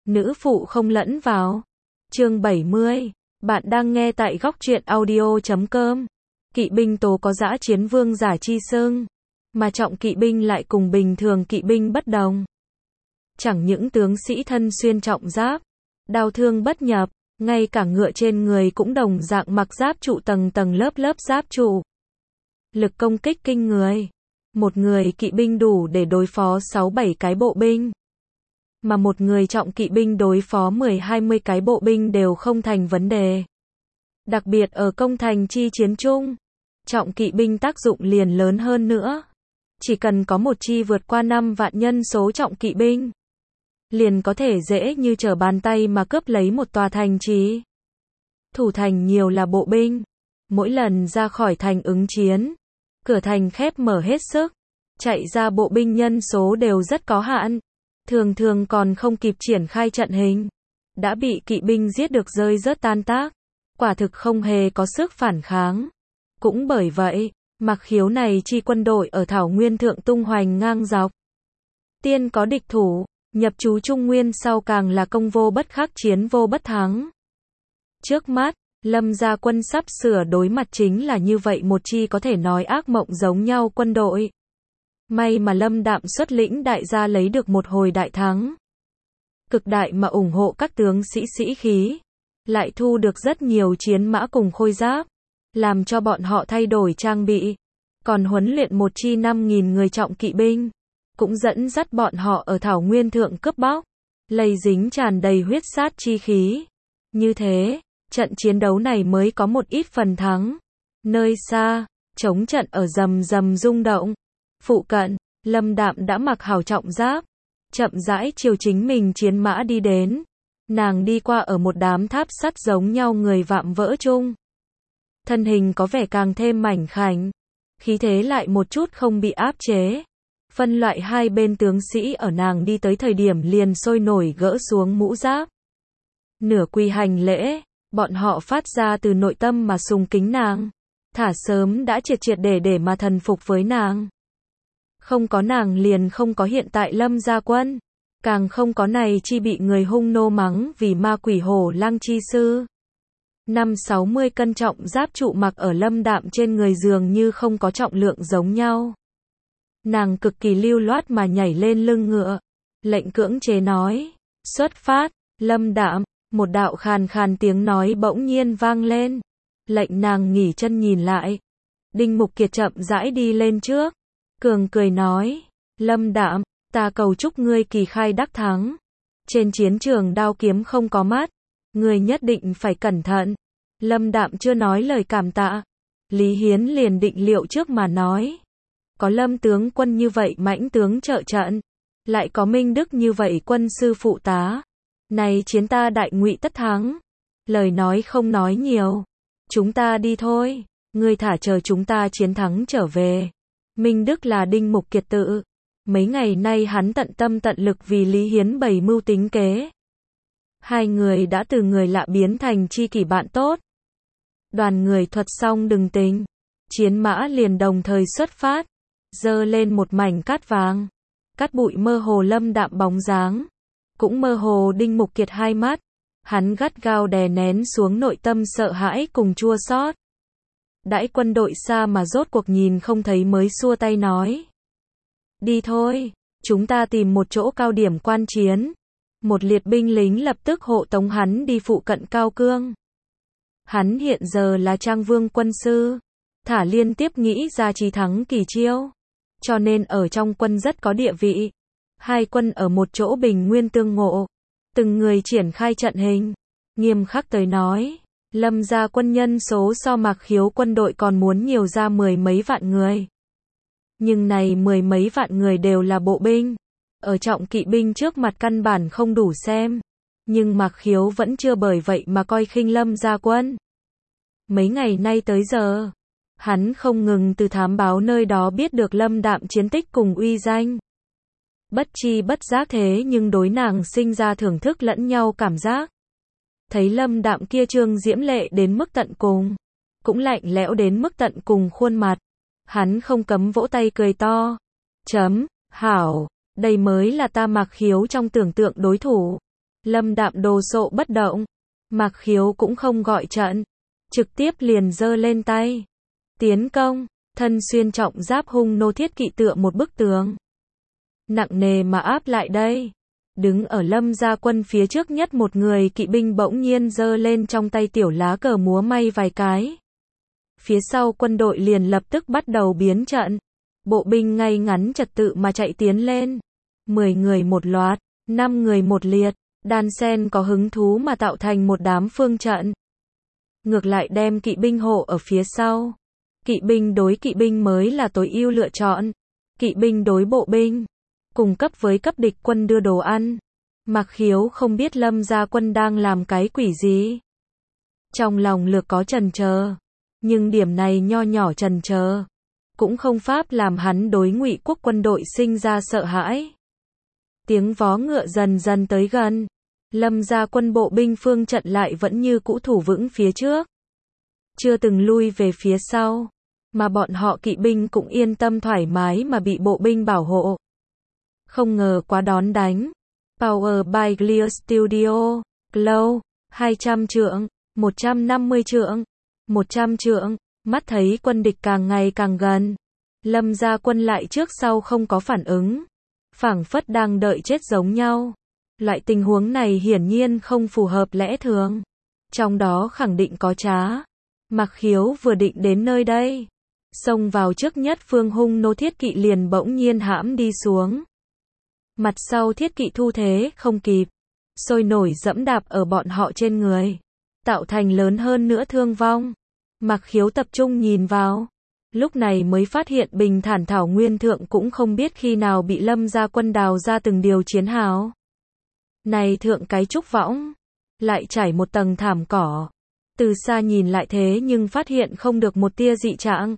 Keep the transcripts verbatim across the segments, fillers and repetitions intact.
nữ phụ không lẫn vào. Chương bảy mươi. Bạn đang nghe tại góc truyện audio chấm com. Kỵ binh Tố có dã chiến vương giả chi xưng, mà trọng kỵ binh lại cùng bình thường kỵ binh bất đồng. Chẳng những tướng sĩ thân xuyên trọng giáp, đao thương bất nhập, ngay cả ngựa trên người cũng đồng dạng mặc giáp trụ tầng tầng lớp lớp giáp trụ. Lực công kích kinh người. Một người kỵ binh đủ để đối phó sáu bảy cái bộ binh. Mà một người trọng kỵ binh đối phó mười hai mươi cái bộ binh đều không thành vấn đề. Đặc biệt ở công thành chi chiến chung, trọng kỵ binh tác dụng liền lớn hơn nữa. Chỉ cần có một chi vượt qua năm vạn nhân số trọng kỵ binh, liền có thể dễ như trở bàn tay mà cướp lấy một tòa thành trì. Thủ thành nhiều là bộ binh, mỗi lần ra khỏi thành ứng chiến, cửa thành khép mở hết sức, chạy ra bộ binh nhân số đều rất có hạn, thường thường còn không kịp triển khai trận hình, đã bị kỵ binh giết được rơi rớt tan tác, quả thực không hề có sức phản kháng. Cũng bởi vậy, Mặc Khiếu này chi quân đội ở Thảo Nguyên thượng tung hoành ngang dọc. Tiên có địch thủ, nhập trú Trung Nguyên sau càng là công vô bất khắc chiến vô bất thắng. Trước mắt, Lâm gia quân sắp sửa đối mặt chính là như vậy một chi có thể nói ác mộng giống nhau quân đội. May mà Lâm Đạm xuất lĩnh đại gia lấy được một hồi đại thắng. Cực đại mà ủng hộ các tướng sĩ sĩ khí, lại thu được rất nhiều chiến mã cùng khôi giáp, làm cho bọn họ thay đổi trang bị, còn huấn luyện một chi năm nghìn người trọng kỵ binh, cũng dẫn dắt bọn họ ở Thảo Nguyên thượng cướp bóc, lây dính tràn đầy huyết sát chi khí. Như thế, trận chiến đấu này mới có một ít phần thắng. Nơi xa, chống trận ở rầm rầm rung động. Phụ cận, Lâm Đạm đã mặc hào trọng giáp, chậm rãi chiều chính mình chiến mã đi đến. Nàng đi qua ở một đám tháp sắt giống nhau người vạm vỡ chung. Thân hình có vẻ càng thêm mảnh khảnh, khí thế lại một chút không bị áp chế. Phân loại hai bên tướng sĩ ở nàng đi tới thời điểm liền sôi nổi gỡ xuống mũ giáp. Nửa quỳ hành lễ, bọn họ phát ra từ nội tâm mà sùng kính nàng. Thả sớm đã triệt triệt để để mà thần phục với nàng. Không có nàng liền không có hiện tại Lâm gia quân, càng không có này chi bị người hung nô mắng vì ma quỷ hổ lang chi sư. Năm sáu mươi cân trọng giáp trụ mặc ở Lâm Đạm trên người dường như không có trọng lượng giống nhau. Nàng cực kỳ lưu loát mà nhảy lên lưng ngựa, lệnh cưỡng chế nói, xuất phát. Lâm Đạm, một đạo khàn khàn tiếng nói bỗng nhiên vang lên, lệnh nàng nghỉ chân nhìn lại. Đinh Mục Kiệt chậm rãi đi lên trước, cường cười nói, Lâm Đạm, ta cầu chúc ngươi kỳ khai đắc thắng. Trên chiến trường đao kiếm không có mắt, ngươi nhất định phải cẩn thận. Lâm Đạm chưa nói lời cảm tạ, Lý Hiến liền định liệu trước mà nói, có Lâm tướng quân như vậy mãnh tướng trợ trận, lại có Minh Đức như vậy quân sư phụ tá, này chiến ta đại ngụy tất thắng. Lời nói không nói nhiều, chúng ta đi thôi, ngươi thả chờ chúng ta chiến thắng trở về. Minh Đức là Đinh Mục Kiệt tự, mấy ngày nay hắn tận tâm tận lực vì Lý Hiến bày mưu tính kế. Hai người đã từ người lạ biến thành tri kỷ bạn tốt. Đoàn người thuật xong đừng tính, chiến mã liền đồng thời xuất phát, dơ lên một mảnh cát vàng, cát bụi mơ hồ Lâm Đạm bóng dáng, cũng mơ hồ Đinh Mục Kiệt hai mắt. Hắn gắt gao đè nén xuống nội tâm sợ hãi cùng chua xót. Đãi quân đội xa mà rốt cuộc nhìn không thấy mới xua tay nói, đi thôi, chúng ta tìm một chỗ cao điểm quan chiến. Một liệt binh lính lập tức hộ tống hắn đi phụ cận Cao Cương. Hắn hiện giờ là Trang Vương quân sư, thả liên tiếp nghĩ ra chí thắng kỳ chiêu, cho nên ở trong quân rất có địa vị. Hai quân ở một chỗ bình nguyên tương ngộ, từng người triển khai trận hình. Nghiêm khắc tới nói, Lâm gia quân nhân số so Mặc Khiếu quân đội còn muốn nhiều ra mười mấy vạn người. Nhưng này mười mấy vạn người đều là bộ binh, ở trọng kỵ binh trước mặt căn bản không đủ xem. Nhưng Mặc Khiếu vẫn chưa bởi vậy mà coi khinh Lâm gia quân. Mấy ngày nay tới giờ, hắn không ngừng từ thám báo nơi đó biết được Lâm Đạm chiến tích cùng uy danh. Bất chi bất giác thế nhưng đối nàng sinh ra thưởng thức lẫn nhau cảm giác. Thấy Lâm Đạm kia trương diễm lệ đến mức tận cùng, cũng lạnh lẽo đến mức tận cùng khuôn mặt, hắn không cấm vỗ tay cười to. Chấm, hảo, đây mới là ta Mặc Khiếu trong tưởng tượng đối thủ. Lâm Đạm đồ sộ bất động. Mạc Khiếu cũng không gọi trận, trực tiếp liền giơ lên tay. Tiến công, thân xuyên trọng giáp hung nô thiết kỵ tựa một bức tường. Nặng nề mà áp lại đây. Đứng ở Lâm gia quân phía trước nhất một người kỵ binh bỗng nhiên giơ lên trong tay tiểu lá cờ múa may vài cái. Phía sau quân đội liền lập tức bắt đầu biến trận. Bộ binh ngay ngắn trật tự mà chạy tiến lên. Mười người một loạt, năm người một liệt, đan sen có hứng thú mà tạo thành một đám phương trận. Ngược lại đem kỵ binh hộ ở phía sau. Kỵ binh đối kỵ binh mới là tối ưu lựa chọn. Kỵ binh đối bộ binh, cùng cấp với cấp địch quân đưa đồ ăn. Mạc Khiếu không biết Lâm gia quân đang làm cái quỷ gì. Trong lòng lược có chần chờ, nhưng điểm này nho nhỏ chần chờ cũng không pháp làm hắn đối Ngụy quốc quân đội sinh ra sợ hãi. Tiếng vó ngựa dần dần tới gần. Lâm gia quân bộ binh phương trận lại vẫn như cũ thủ vững phía trước, chưa từng lui về phía sau, mà bọn họ kỵ binh cũng yên tâm thoải mái mà bị bộ binh bảo hộ. Không ngờ quá đón đánh. Power by Clear Studio, Glow, hai trăm trượng, một trăm năm mươi trượng, một trăm trượng, mắt thấy quân địch càng ngày càng gần. Lâm gia quân lại trước sau không có phản ứng, phảng phất đang đợi chết giống nhau. Loại tình huống này hiển nhiên không phù hợp lẽ thường. Trong đó khẳng định có trá. Mạc Khiếu vừa định đến nơi đây, xông vào trước nhất phương hung nô thiết kỵ liền bỗng nhiên hãm đi xuống. Mặt sau thiết kỵ thu thế không kịp, sôi nổi dẫm đạp ở bọn họ trên người, tạo thành lớn hơn nữa thương vong. Mạc Khiếu tập trung nhìn vào, lúc này mới phát hiện bình thản thảo nguyên thượng cũng không biết khi nào bị Lâm gia quân đào ra từng điều chiến hào. Này thượng cái trúc võng, lại trải một tầng thảm cỏ. Từ xa nhìn lại thế nhưng phát hiện không được một tia dị trạng.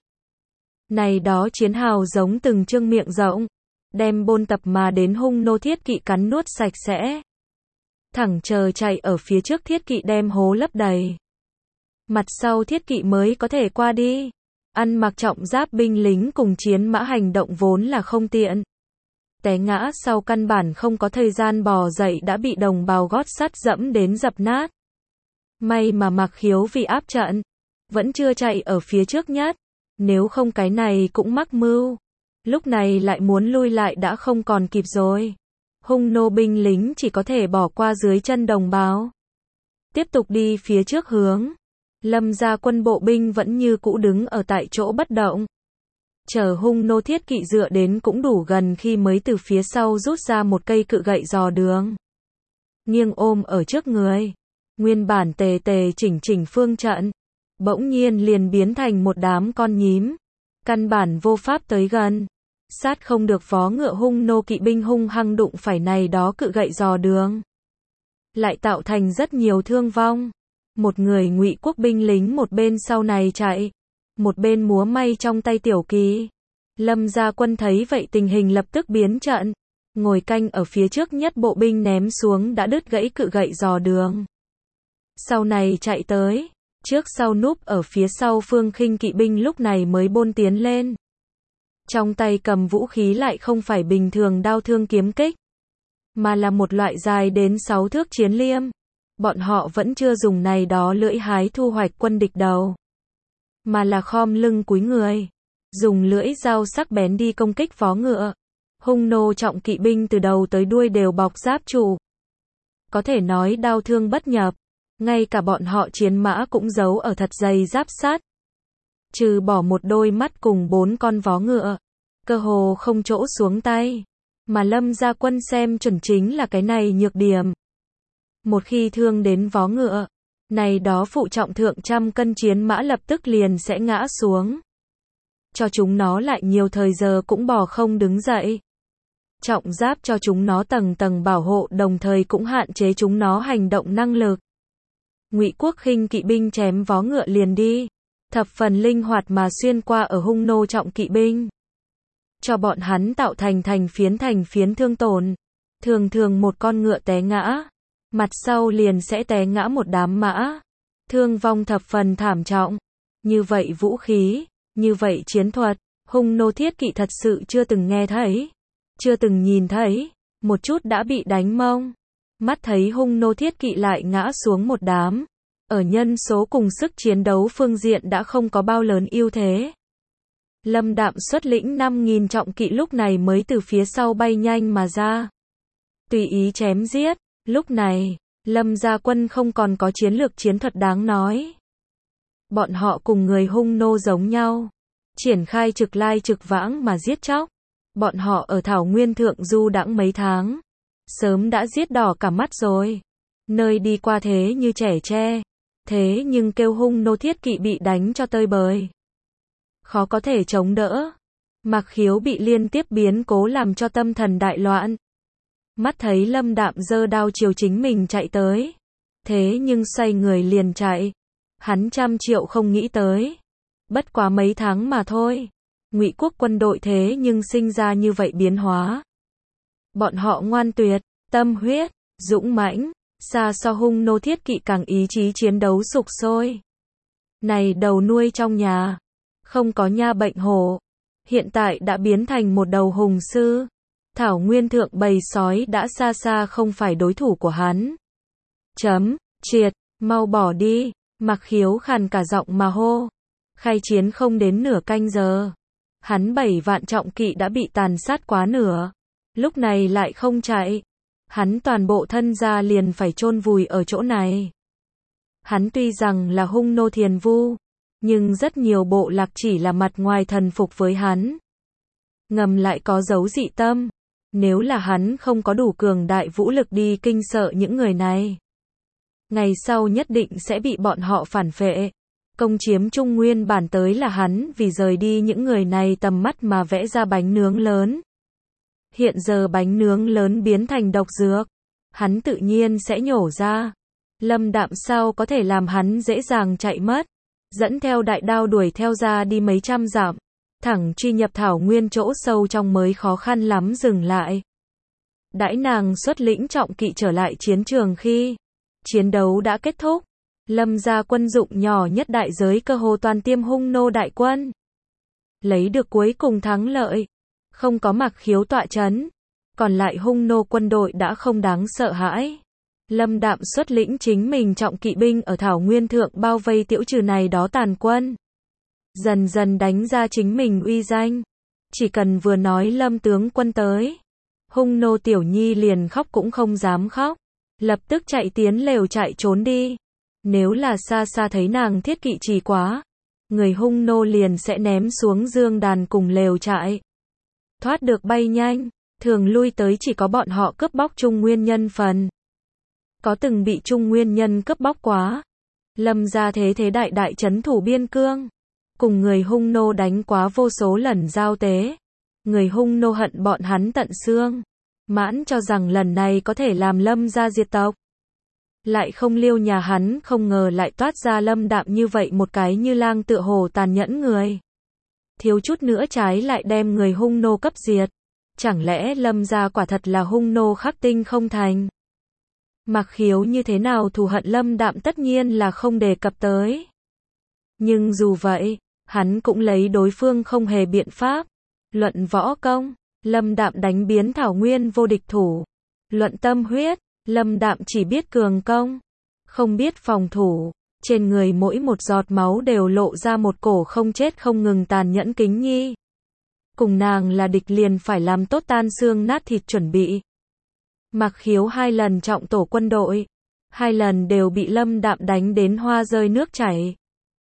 Này đó chiến hào giống từng chương miệng rộng, đem bôn tập mà đến hung nô thiết kỵ cắn nuốt sạch sẽ. Thẳng chờ chạy ở phía trước thiết kỵ đem hố lấp đầy. Mặt sau thiết kỵ mới có thể qua đi. Ăn mặc trọng giáp binh lính cùng chiến mã hành động vốn là không tiện. Té ngã sau căn bản không có thời gian bò dậy đã bị đồng bào gót sắt dẫm đến dập nát. May mà Mạc Khiếu vì áp trận, vẫn chưa chạy ở phía trước nhất, nếu không cái này cũng mắc mưu. Lúc này lại muốn lui lại đã không còn kịp rồi. Hung nô binh lính chỉ có thể bỏ qua dưới chân đồng bào. Tiếp tục đi phía trước hướng. Lâm gia quân bộ binh vẫn như cũ đứng ở tại chỗ bất động. Chờ hung nô thiết kỵ dựa đến cũng đủ gần khi mới từ phía sau rút ra một cây cự gậy dò đường. Nghiêng ôm ở trước người. Nguyên bản tề tề chỉnh chỉnh phương trận, bỗng nhiên liền biến thành một đám con nhím. Căn bản vô pháp tới gần. Sát không được vó ngựa hung nô kỵ binh hung hăng đụng phải này đó cự gậy dò đường. Lại tạo thành rất nhiều thương vong. Một người Ngụy quốc binh lính một bên sau này chạy, một bên múa may trong tay tiểu kỳ. Lâm gia quân thấy vậy tình hình lập tức biến trận. Ngồi canh ở phía trước nhất bộ binh ném xuống đã đứt gãy cự gậy dò đường. Sau này chạy tới, trước sau núp ở phía sau phương khinh kỵ binh lúc này mới bôn tiến lên. Trong tay cầm vũ khí lại không phải bình thường đao thương kiếm kích, mà là một loại dài đến sáu thước chiến liêm. Bọn họ vẫn chưa dùng này đó lưỡi hái thu hoạch quân địch đầu, mà là khom lưng cúi người, dùng lưỡi dao sắc bén đi công kích vó ngựa. Hung nô trọng kỵ binh từ đầu tới đuôi đều bọc giáp trụ. Có thể nói đao thương bất nhập, ngay cả bọn họ chiến mã cũng giấu ở thật dày giáp sắt. Trừ bỏ một đôi mắt cùng bốn con vó ngựa, cơ hồ không chỗ xuống tay. Mà Lâm gia quân xem chuẩn chính là cái này nhược điểm. Một khi thương đến vó ngựa, này đó phụ trọng thượng trăm cân chiến mã lập tức liền sẽ ngã xuống. Cho chúng nó lại nhiều thời giờ cũng bò không đứng dậy. Trọng giáp cho chúng nó tầng tầng bảo hộ đồng thời cũng hạn chế chúng nó hành động năng lực. Ngụy quốc khinh kỵ binh chém vó ngựa liền đi, thập phần linh hoạt mà xuyên qua ở hung nô trọng kỵ binh. Cho bọn hắn tạo thành thành phiến thành phiến thương tổn. Thường thường một con ngựa té ngã, mặt sau liền sẽ té ngã một đám mã. Thương vong thập phần thảm trọng. Như vậy vũ khí, như vậy chiến thuật, hung nô thiết kỵ thật sự chưa từng nghe thấy, chưa từng nhìn thấy, một chút đã bị đánh mông. Mắt thấy hung nô thiết kỵ lại ngã xuống một đám. Ở nhân số cùng sức chiến đấu phương diện đã không có bao lớn ưu thế. Lâm Đạm xuất lĩnh năm nghìn trọng kỵ lúc này mới từ phía sau bay nhanh mà ra. Tùy ý chém giết. Lúc này, Lâm gia quân không còn có chiến lược chiến thuật đáng nói. Bọn họ cùng người hung nô giống nhau. Triển khai trực lai trực vãng mà giết chóc. Bọn họ ở thảo nguyên thượng du đãng mấy tháng. Sớm đã giết đỏ cả mắt rồi. Nơi đi qua thế như trẻ tre. Thế nhưng kêu hung nô thiết kỵ bị đánh cho tơi bời. Khó có thể chống đỡ. Mạc Khiếu bị liên tiếp biến cố làm cho tâm thần đại loạn. Mắt thấy Lâm Đạm giơ đao chiều chính mình chạy tới. Thế nhưng xoay người liền chạy. Hắn trăm triệu không nghĩ tới. Bất quá mấy tháng mà thôi. Ngụy quốc quân đội thế nhưng sinh ra như vậy biến hóa. Bọn họ ngoan tuyệt, tâm huyết, dũng mãnh, xa so hung nô thiết kỵ càng ý chí chiến đấu sục sôi. Này đầu nuôi trong nhà, không có nha bệnh hổ, hiện tại đã biến thành một đầu hùng sư. Thảo nguyên thượng bầy sói đã xa xa không phải đối thủ của hắn. Chấm, triệt, mau bỏ đi, Mạc Khiếu khàn cả giọng mà hô. Khai chiến không đến nửa canh giờ. Hắn bảy vạn trọng kỵ đã bị tàn sát quá nửa. Lúc này lại không chạy. Hắn toàn bộ thân gia liền phải chôn vùi ở chỗ này. Hắn tuy rằng là hung nô thiền vu, nhưng rất nhiều bộ lạc chỉ là mặt ngoài thần phục với hắn. Ngầm lại có dấu dị tâm. Nếu là hắn không có đủ cường đại vũ lực đi kinh sợ những người này, ngày sau nhất định sẽ bị bọn họ phản phệ. Công chiếm Trung Nguyên bản tới là hắn vì rời đi những người này tầm mắt mà vẽ ra bánh nướng lớn. Hiện giờ bánh nướng lớn biến thành độc dược. Hắn tự nhiên sẽ nhổ ra. Lâm Đạm sao có thể làm hắn dễ dàng chạy mất. Dẫn theo đại đao đuổi theo ra đi mấy trăm dặm. Thẳng truy nhập thảo nguyên chỗ sâu trong mới khó khăn lắm dừng lại. Đãi nàng xuất lĩnh trọng kỵ trở lại chiến trường khi chiến đấu đã kết thúc. Lâm gia quân dụng nhỏ nhất đại giới cơ hồ toàn tiêm hung nô đại quân. Lấy được cuối cùng thắng lợi. Không có Mạc Khiếu tọa chấn. Còn lại hung nô quân đội đã không đáng sợ hãi. Lâm Đạm xuất lĩnh chính mình trọng kỵ binh ở thảo nguyên thượng bao vây tiễu trừ này đó tàn quân. Dần dần đánh ra chính mình uy danh. Chỉ cần vừa nói Lâm tướng quân tới, hung nô tiểu nhi liền khóc cũng không dám khóc. Lập tức chạy tiến lều chạy trốn đi. Nếu là xa xa thấy nàng thiết kỵ trì quá, người hung nô liền sẽ ném xuống dương đàn cùng lều trại. Thoát được bay nhanh, thường lui tới chỉ có bọn họ cướp bóc Trung Nguyên nhân phần. Có từng bị Trung Nguyên nhân cướp bóc quá. Lâm gia thế thế đại đại trấn thủ biên cương. Cùng người hung nô đánh quá vô số lần giao tế. Người hung nô hận bọn hắn tận xương. Mãn cho rằng lần này có thể làm Lâm gia diệt tộc. Lại không liêu nhà hắn không ngờ lại toát ra Lâm Đạm như vậy một cái như lang tựa hồ tàn nhẫn người. Thiếu chút nữa trái lại đem người hung nô cấp diệt. Chẳng lẽ Lâm gia quả thật là hung nô khắc tinh không thành? Mạc Khiếu như thế nào thù hận Lâm Đạm tất nhiên là không đề cập tới. Nhưng dù vậy, hắn cũng lấy đối phương không hề biện pháp. Luận võ công, Lâm Đạm đánh biến thảo nguyên vô địch thủ. Luận tâm huyết, Lâm Đạm chỉ biết cường công, không biết phòng thủ. Trên người mỗi một giọt máu đều lộ ra một cổ không chết không ngừng tàn nhẫn kính nhi. Cùng nàng là địch liền phải làm tốt tan xương nát thịt chuẩn bị. Mạc Khiếu hai lần trọng tổ quân đội, hai lần đều bị Lâm Đạm đánh đến hoa rơi nước chảy.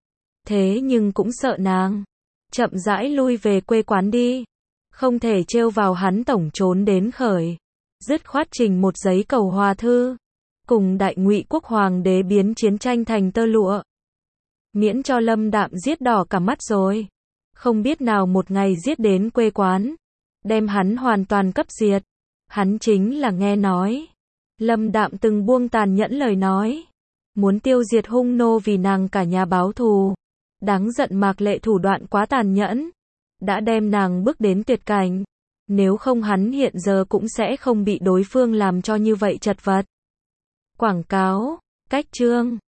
Thế nhưng cũng sợ nàng, chậm rãi lui về quê quán đi. Không thể trêu vào hắn tổng trốn đến khởi. Dứt khoát trình một giấy cầu hòa thư. Cùng đại Ngụy quốc hoàng đế biến chiến tranh thành tơ lụa. Miễn cho Lâm Đạm giết đỏ cả mắt rồi. Không biết nào một ngày giết đến quê quán. Đem hắn hoàn toàn cấp diệt. Hắn chính là nghe nói. Lâm Đạm từng buông tàn nhẫn lời nói. Muốn tiêu diệt hung nô vì nàng cả nhà báo thù. Đáng giận Mạc Lệ thủ đoạn quá tàn nhẫn. Đã đem nàng bước đến tuyệt cảnh. Nếu không hắn hiện giờ cũng sẽ không bị đối phương làm cho như vậy chật vật. Quảng cáo, cách chương.